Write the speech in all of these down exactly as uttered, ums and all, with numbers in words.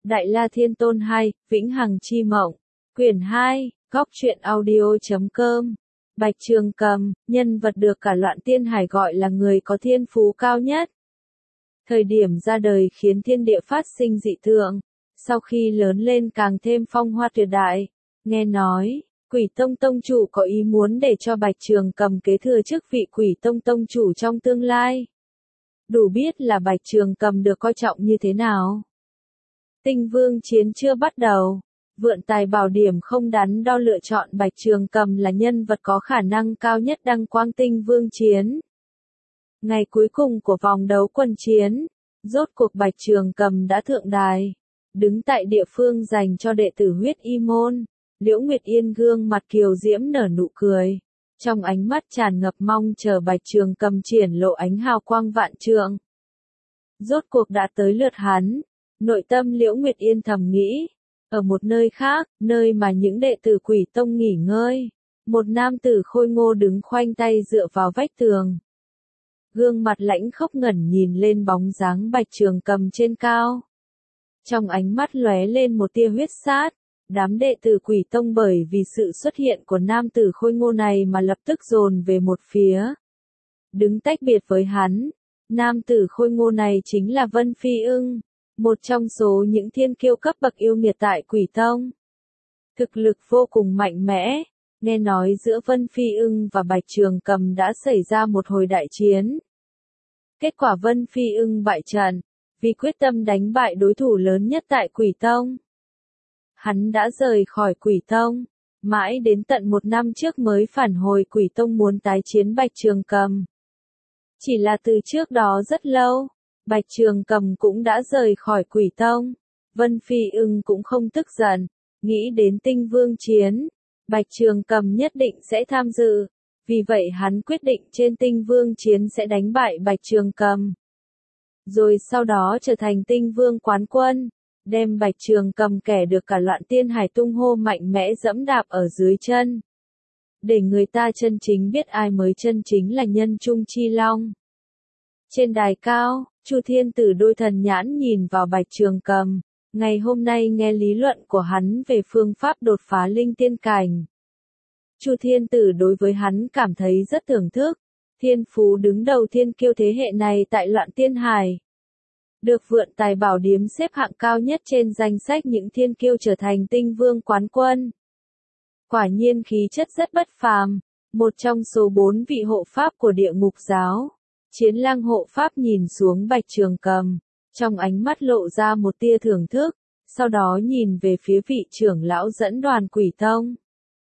Đại La Thiên Tôn hai, Vĩnh Hằng Chi Mộng. Quyển hai, Góc truyện audio.com. Bạch Trường Cầm, nhân vật được cả loạn tiên hải gọi là người có thiên phú cao nhất. Thời điểm ra đời khiến thiên địa phát sinh dị tượng, sau khi lớn lên càng thêm phong hoa tuyệt đại. Nghe nói, Quỷ Tông Tông chủ có ý muốn để cho Bạch Trường Cầm kế thừa chức vị Quỷ Tông Tông chủ trong tương lai. Đủ biết là Bạch Trường Cầm được coi trọng như thế nào. Tinh Vương Chiến chưa bắt đầu, Vượn Tài Bảo Điểm không đắn đo lựa chọn Bạch Trường Cầm là nhân vật có khả năng cao nhất đăng quang Tinh Vương Chiến. Ngày cuối cùng của vòng đấu quân chiến, rốt cuộc Bạch Trường Cầm đã thượng đài, đứng tại địa phương dành cho đệ tử huyết y môn. Liễu Nguyệt Yên gương mặt kiều diễm nở nụ cười, trong ánh mắt tràn ngập mong chờ Bạch Trường Cầm triển lộ ánh hào quang vạn trượng. Rốt cuộc đã tới lượt hắn, nội tâm Liễu Nguyệt Yên thầm nghĩ. Ở một nơi khác, nơi mà những đệ tử Quỷ Tông nghỉ ngơi, một nam tử khôi ngô đứng khoanh tay dựa vào vách tường. Gương mặt lãnh khốc ngẩn nhìn lên bóng dáng Bạch Trường Cầm trên cao. Trong ánh mắt lóe lên một tia huyết sát, đám đệ tử Quỷ Tông bởi vì sự xuất hiện của nam tử khôi ngô này mà lập tức dồn về một phía. Đứng tách biệt với hắn, nam tử khôi ngô này chính là Vân Phi Ưng, một trong số những thiên kiêu cấp bậc yêu nghiệt tại Quỷ Tông. Thực lực vô cùng mạnh mẽ, nghe nói giữa Vân Phi Ưng và Bạch Trường Cầm đã xảy ra một hồi đại chiến. Kết quả Vân Phi Ưng bại trận, vì quyết tâm đánh bại đối thủ lớn nhất tại Quỷ Tông. Hắn đã rời khỏi Quỷ Tông, mãi đến tận một năm trước mới phản hồi Quỷ Tông muốn tái chiến Bạch Trường Cầm. Chỉ là từ trước đó rất lâu, Bạch Trường Cầm cũng đã rời khỏi Quỷ Tông. Vân Phi Ưng cũng không tức giận, nghĩ đến Tinh Vương Chiến, Bạch Trường Cầm nhất định sẽ tham dự, vì vậy hắn quyết định trên Tinh Vương Chiến sẽ đánh bại Bạch Trường Cầm. Rồi sau đó trở thành Tinh Vương quán quân, đem Bạch Trường Cầm kẻ được cả loạn tiên hải tung hô mạnh mẽ dẫm đạp ở dưới chân. Để người ta chân chính biết ai mới chân chính là nhân trung chi long. Trên đài cao, Chu Thiên Tử đôi thần nhãn nhìn vào Bạch Trường Cầm, ngày hôm nay nghe lý luận của hắn về phương pháp đột phá linh tiên cảnh. Chu Thiên Tử đối với hắn cảm thấy rất thưởng thức, thiên phú đứng đầu thiên kiêu thế hệ này tại loạn tiên hải. Được Vượn Tài Bảo Điếm xếp hạng cao nhất trên danh sách những thiên kiêu trở thành Tinh Vương quán quân. Quả nhiên khí chất rất bất phàm, một trong số bốn vị hộ pháp của địa ngục giáo. Chiến Lang hộ pháp nhìn xuống Bạch Trường Cầm, trong ánh mắt lộ ra một tia thưởng thức, sau đó nhìn về phía vị trưởng lão dẫn đoàn Quỷ Tông.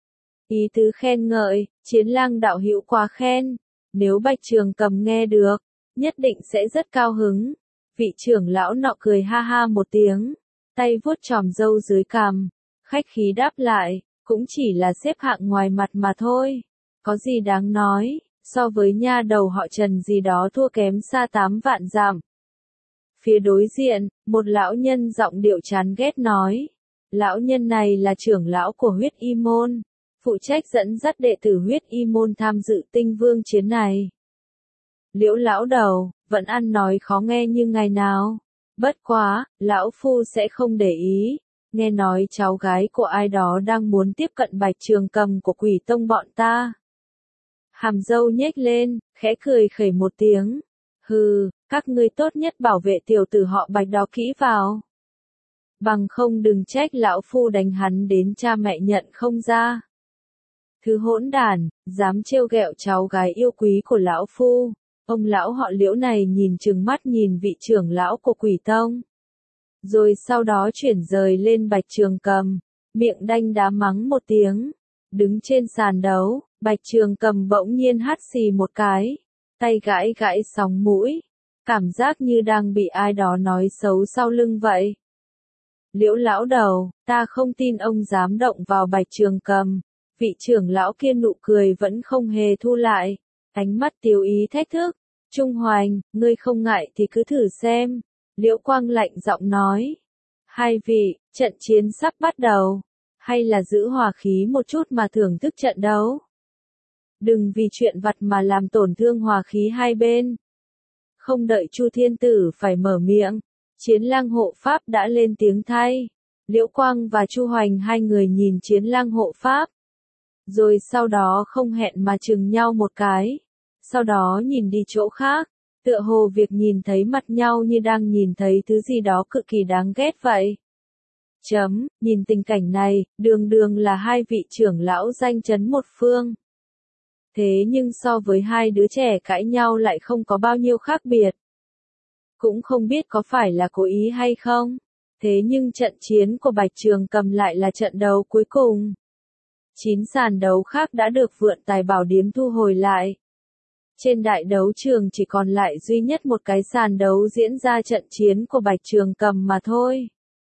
Ý tứ khen ngợi, Chiến Lang đạo hữu quá khen, nếu Bạch Trường Cầm nghe được, nhất định sẽ rất cao hứng. Vị trưởng lão nọ cười ha ha một tiếng, tay vuốt chòm râu dưới cằm, khách khí đáp lại, cũng chỉ là xếp hạng ngoài mặt mà thôi, có gì đáng nói. So với nha đầu họ Trần gì đó thua kém xa tám vạn dặm. Phía đối diện, một lão nhân giọng điệu chán ghét nói. Lão nhân này là trưởng lão của huyết y môn, phụ trách dẫn dắt đệ tử huyết y môn tham dự Tinh Vương Chiến này. Liễu lão đầu, vẫn ăn nói khó nghe như ngày nào. Bất quá, lão phu sẽ không để ý. Nghe nói cháu gái của ai đó đang muốn tiếp cận Bạch Trường Cầm của Quỷ Tông bọn ta. Hàm dâu nhếch lên, khẽ cười khẩy một tiếng. Hừ, các ngươi tốt nhất bảo vệ tiểu tử họ Bạch đó kỹ vào. Bằng không đừng trách lão phu đánh hắn đến cha mẹ nhận không ra. Thứ hỗn đản, dám trêu ghẹo cháu gái yêu quý của lão phu. Ông lão họ Liễu này nhìn trừng mắt nhìn vị trưởng lão của Quỷ Tông. Rồi sau đó chuyển rời lên Bạch Trường Cầm, miệng đanh đá mắng một tiếng. Đứng trên sàn đấu, Bạch Trường Cầm bỗng nhiên hắt xì một cái, tay gãi gãi sóng mũi, cảm giác như đang bị ai đó nói xấu sau lưng vậy. Liễu lão đầu, ta không tin ông dám động vào Bạch Trường Cầm. Vị trưởng lão kia nụ cười vẫn không hề thu lại, ánh mắt tiêu ý thách thức. Trung Hoành, ngươi không ngại thì cứ thử xem. Liễu Quang lạnh giọng nói. Hai vị, trận chiến sắp bắt đầu. Hay là giữ hòa khí một chút mà thưởng thức trận đấu. Đừng vì chuyện vặt mà làm tổn thương hòa khí hai bên. Không đợi Chu Thiên Tử phải mở miệng, Chiến lang hộ pháp đã lên tiếng thay. Liễu Quang và Chu Hoành hai người nhìn chiến lang hộ pháp. Rồi sau đó không hẹn mà chừng nhau một cái. Sau đó nhìn đi chỗ khác. Tựa hồ việc nhìn thấy mặt nhau như đang nhìn thấy thứ gì đó cực kỳ đáng ghét vậy. Chấm, nhìn tình cảnh này, đường đường là hai vị trưởng lão danh chấn một phương. Thế nhưng so với hai đứa trẻ cãi nhau lại không có bao nhiêu khác biệt. Cũng không biết có phải là cố ý hay không. Thế nhưng trận chiến của Bạch Trường Cầm lại là trận đấu cuối cùng. Chín sàn đấu khác đã được Vượn Tài Bảo Điếm thu hồi lại. Trên đại đấu trường chỉ còn lại duy nhất một cái sàn đấu diễn ra trận chiến của Bạch Trường Cầm mà thôi.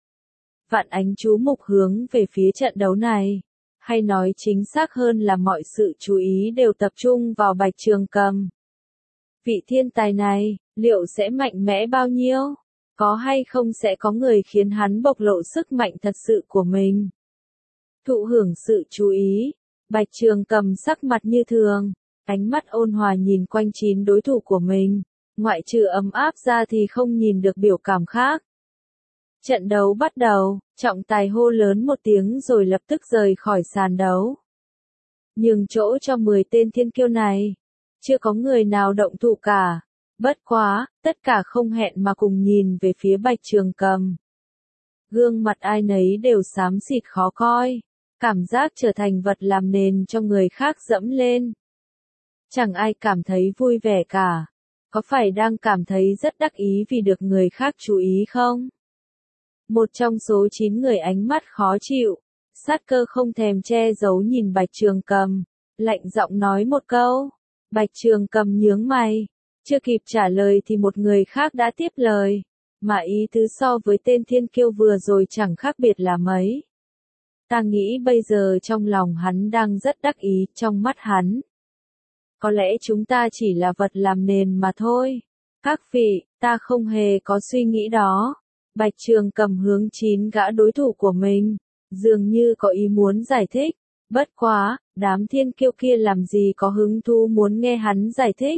Vạn ánh chú mục hướng về phía trận đấu này. Hay nói chính xác hơn là mọi sự chú ý đều tập trung vào Bạch Trường Cầm. Vị thiên tài này, liệu sẽ mạnh mẽ bao nhiêu? Có hay không sẽ có người khiến hắn bộc lộ sức mạnh thật sự của mình? Thụ hưởng sự chú ý, Bạch Trường Cầm sắc mặt như thường, ánh mắt ôn hòa nhìn quanh chín đối thủ của mình, ngoại trừ ấm áp ra thì không nhìn được biểu cảm khác. Trận đấu bắt đầu, trọng tài hô lớn một tiếng rồi lập tức rời khỏi sàn đấu. Nhường chỗ cho mười tên thiên kiêu này. Chưa có người nào động thủ cả. Bất quá, tất cả không hẹn mà cùng nhìn về phía Bạch Trường Cầm. Gương mặt ai nấy đều xám xịt khó coi. Cảm giác trở thành vật làm nền cho người khác dẫm lên. Chẳng ai cảm thấy vui vẻ cả. Có phải đang cảm thấy rất đắc ý vì được người khác chú ý không? Một trong số chín người ánh mắt khó chịu, sát cơ không thèm che giấu nhìn Bạch Trường Cầm, lạnh giọng nói một câu. Bạch Trường Cầm nhướng mày, chưa kịp trả lời thì một người khác đã tiếp lời, mà ý tứ so với tên thiên kiêu vừa rồi chẳng khác biệt là mấy. Ta nghĩ bây giờ trong lòng hắn đang rất đắc ý, trong mắt hắn. Có lẽ chúng ta chỉ là vật làm nền mà thôi. Các vị, ta không hề có suy nghĩ đó. Bạch Trường Cầm hướng chín gã đối thủ của mình, dường như có ý muốn giải thích. Bất quá, đám thiên kiêu kia làm gì có hứng thú muốn nghe hắn giải thích.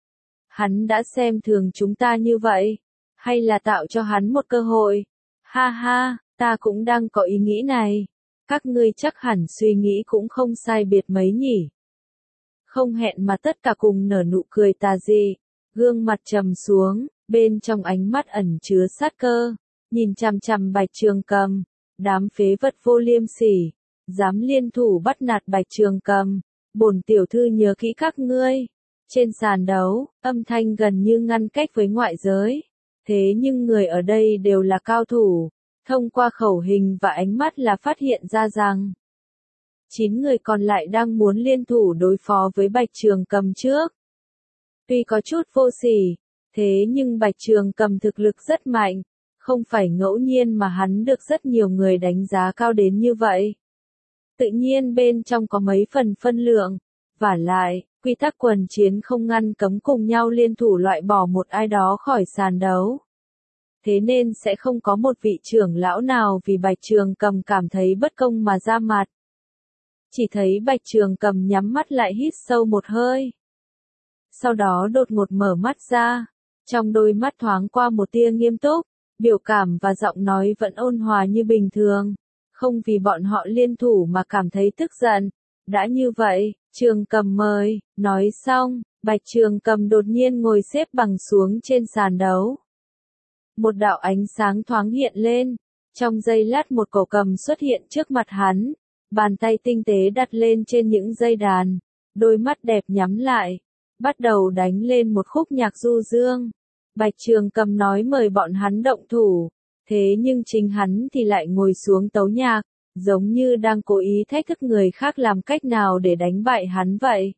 Hắn đã xem thường chúng ta như vậy, hay là tạo cho hắn một cơ hội? Ha ha, ta cũng đang có ý nghĩ này. Các ngươi chắc hẳn suy nghĩ cũng không sai biệt mấy nhỉ. Không hẹn mà tất cả cùng nở nụ cười tà dị, gương mặt trầm xuống, bên trong ánh mắt ẩn chứa sát cơ, nhìn chằm chằm Bạch Trường Cầm, đám phế vật vô liêm sỉ, dám liên thủ bắt nạt Bạch Trường Cầm, bổn tiểu thư nhớ kỹ các ngươi. Trên sàn đấu, âm thanh gần như ngăn cách với ngoại giới, thế nhưng người ở đây đều là cao thủ, thông qua khẩu hình và ánh mắt là phát hiện ra rằng chín người còn lại đang muốn liên thủ đối phó với Bạch Trường Cầm trước. Tuy có chút vô sỉ, thế nhưng Bạch Trường Cầm thực lực rất mạnh, không phải ngẫu nhiên mà hắn được rất nhiều người đánh giá cao đến như vậy. Tự nhiên bên trong có mấy phần phân lượng, vả lại, quy tắc quần chiến không ngăn cấm cùng nhau liên thủ loại bỏ một ai đó khỏi sàn đấu. Thế nên sẽ không có một vị trưởng lão nào vì Bạch Trường Cầm cảm thấy bất công mà ra mặt. Chỉ thấy Bạch Trường Cầm nhắm mắt lại hít sâu một hơi. Sau đó đột ngột mở mắt ra, trong đôi mắt thoáng qua một tia nghiêm túc, biểu cảm và giọng nói vẫn ôn hòa như bình thường, không vì bọn họ liên thủ mà cảm thấy tức giận. Đã như vậy, Trường Cầm mời, nói xong, Bạch Trường Cầm đột nhiên ngồi xếp bằng xuống trên sàn đấu. Một đạo ánh sáng thoáng hiện lên, trong giây lát một cổ cầm xuất hiện trước mặt hắn, bàn tay tinh tế đặt lên trên những dây đàn, đôi mắt đẹp nhắm lại, bắt đầu đánh lên một khúc nhạc du dương. Bạch Trường Cầm nói mời bọn hắn động thủ, thế nhưng chính hắn thì lại ngồi xuống tấu nhạc, giống như đang cố ý thách thức người khác làm cách nào để đánh bại hắn vậy.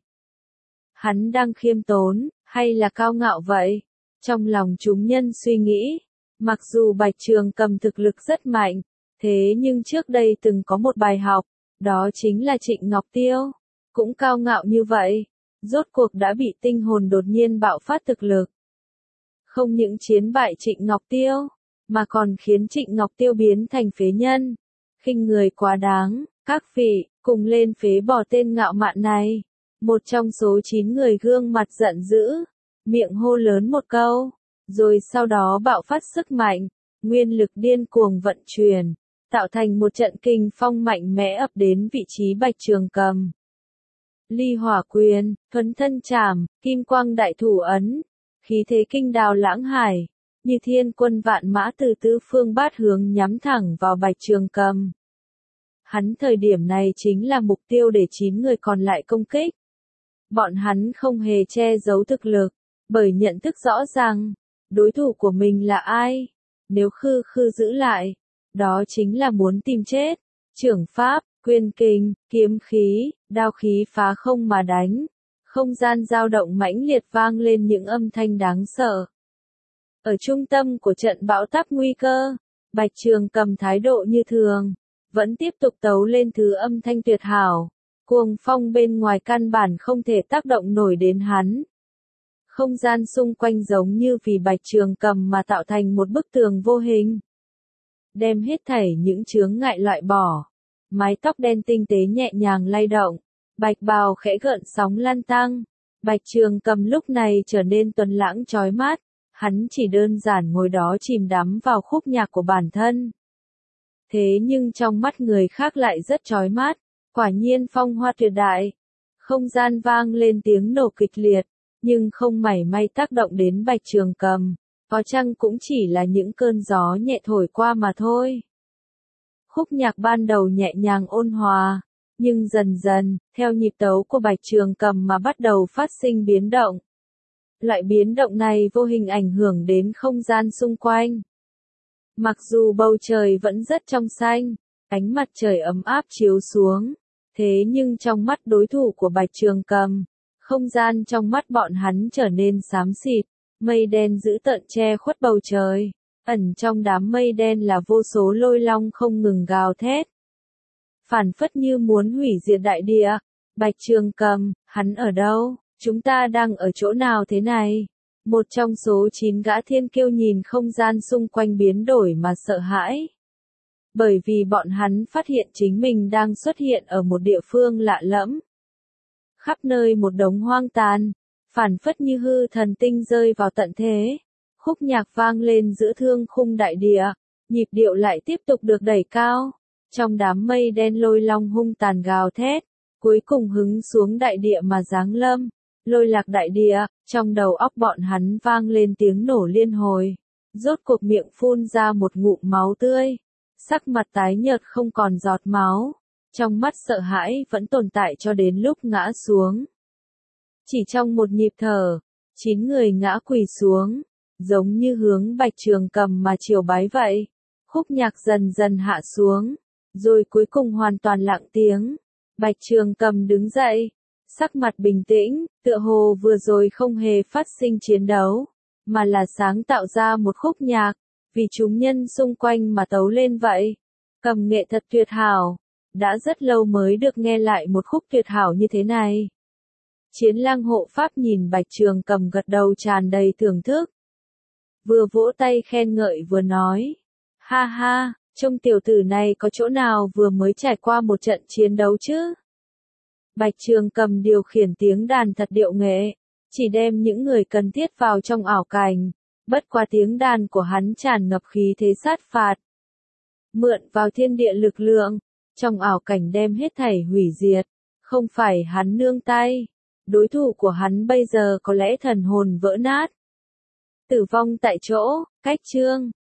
Hắn đang khiêm tốn, hay là cao ngạo vậy? Trong lòng chúng nhân suy nghĩ, mặc dù Bạch Trường Cầm thực lực rất mạnh, thế nhưng trước đây từng có một bài học, đó chính là Trịnh Ngọc Tiêu, cũng cao ngạo như vậy, rốt cuộc đã bị tinh hồn đột nhiên bạo phát thực lực. Không những chiến bại Trịnh Ngọc Tiêu, mà còn khiến Trịnh Ngọc Tiêu biến thành phế nhân. Khinh người quá đáng, các vị, cùng lên phế bỏ tên ngạo mạn này. Một trong số chín người gương mặt giận dữ, miệng hô lớn một câu, rồi sau đó bạo phát sức mạnh, nguyên lực điên cuồng vận chuyển, tạo thành một trận kình phong mạnh mẽ ập đến vị trí Bạch Trường Cầm. Ly hỏa quyền, thuấn thân chảm, kim quang đại thủ ấn, khí thế kinh đào lãng hải, như thiên quân vạn mã từ tứ phương bát hướng nhắm thẳng vào Bạch Trường Cầm. Hắn thời điểm này chính là mục tiêu để chín người còn lại công kích. Bọn hắn không hề che giấu thực lực, bởi nhận thức rõ ràng, đối thủ của mình là ai. Nếu khư khư giữ lại, đó chính là muốn tìm chết. Trưởng pháp, quyền kình, kiếm khí, đao khí phá không mà đánh. Không gian dao động mãnh liệt vang lên những âm thanh đáng sợ. Ở trung tâm của trận bão táp nguy cơ, Bạch Trường Cầm thái độ như thường, vẫn tiếp tục tấu lên thứ âm thanh tuyệt hảo. Cuồng phong bên ngoài căn bản không thể tác động nổi đến hắn. Không gian xung quanh giống như vì Bạch Trường Cầm mà tạo thành một bức tường vô hình. Đem hết thảy những chướng ngại loại bỏ. Mái tóc đen tinh tế nhẹ nhàng lay động. Bạch bào khẽ gợn sóng lan tăng. Bạch Trường Cầm lúc này trở nên tuấn lãng chói mắt. Hắn chỉ đơn giản ngồi đó chìm đắm vào khúc nhạc của bản thân. Thế nhưng trong mắt người khác lại rất chói mắt. Quả nhiên phong hoa tuyệt đại. Không gian vang lên tiếng nổ kịch liệt, nhưng không mảy may tác động đến Bạch Trường Cầm. Có chăng cũng chỉ là những cơn gió nhẹ thổi qua mà thôi. Khúc nhạc ban đầu nhẹ nhàng ôn hòa, nhưng dần dần, theo nhịp tấu của Bạch Trường Cầm mà bắt đầu phát sinh biến động. Loại biến động này vô hình ảnh hưởng đến không gian xung quanh. Mặc dù bầu trời vẫn rất trong xanh, ánh mặt trời ấm áp chiếu xuống, thế nhưng trong mắt đối thủ của Bạch Trường Cầm, không gian trong mắt bọn hắn trở nên xám xịt, mây đen dữ tợn che khuất bầu trời, ẩn trong đám mây đen là vô số lôi long không ngừng gào thét. Phản phất như muốn hủy diệt đại địa. Bạch Trường Cầm, hắn ở đâu? Chúng ta đang ở chỗ nào thế này? Một trong số chín gã thiên kiêu nhìn không gian xung quanh biến đổi mà sợ hãi. Bởi vì bọn hắn phát hiện chính mình đang xuất hiện ở một địa phương lạ lẫm. Khắp nơi một đống hoang tàn, phản phất như hư thần tinh rơi vào tận thế. Khúc nhạc vang lên giữa thương khung đại địa, nhịp điệu lại tiếp tục được đẩy cao. Trong đám mây đen lôi long hung tàn gào thét, cuối cùng hứng xuống đại địa mà giáng lâm. Lôi lạc đại địa, trong đầu óc bọn hắn vang lên tiếng nổ liên hồi. Rốt cuộc miệng phun ra một ngụm máu tươi. Sắc mặt tái nhợt không còn giọt máu. Trong mắt sợ hãi vẫn tồn tại cho đến lúc ngã xuống. Chỉ trong một nhịp thở, chín người ngã quỳ xuống, giống như hướng Bạch Trường Cầm mà triều bái vậy. Khúc nhạc dần dần hạ xuống, rồi cuối cùng hoàn toàn lặng tiếng. Bạch Trường Cầm đứng dậy, sắc mặt bình tĩnh, tựa hồ vừa rồi không hề phát sinh chiến đấu, mà là sáng tạo ra một khúc nhạc, vì chúng nhân xung quanh mà tấu lên vậy. Cầm nghệ thật tuyệt hảo, đã rất lâu mới được nghe lại một khúc tuyệt hảo như thế này. Chiến lang hộ pháp nhìn Bạch Trường Cầm gật đầu tràn đầy thưởng thức. Vừa vỗ tay khen ngợi vừa nói, ha ha, trông tiểu tử này có chỗ nào vừa mới trải qua một trận chiến đấu chứ? Bạch Trường Cầm điều khiển tiếng đàn thật điệu nghệ, chỉ đem những người cần thiết vào trong ảo cảnh, bất qua tiếng đàn của hắn tràn ngập khí thế sát phạt. Mượn vào thiên địa lực lượng, trong ảo cảnh đem hết thảy hủy diệt, không phải hắn nương tay, đối thủ của hắn bây giờ có lẽ thần hồn vỡ nát. Tử vong tại chỗ, cách chương.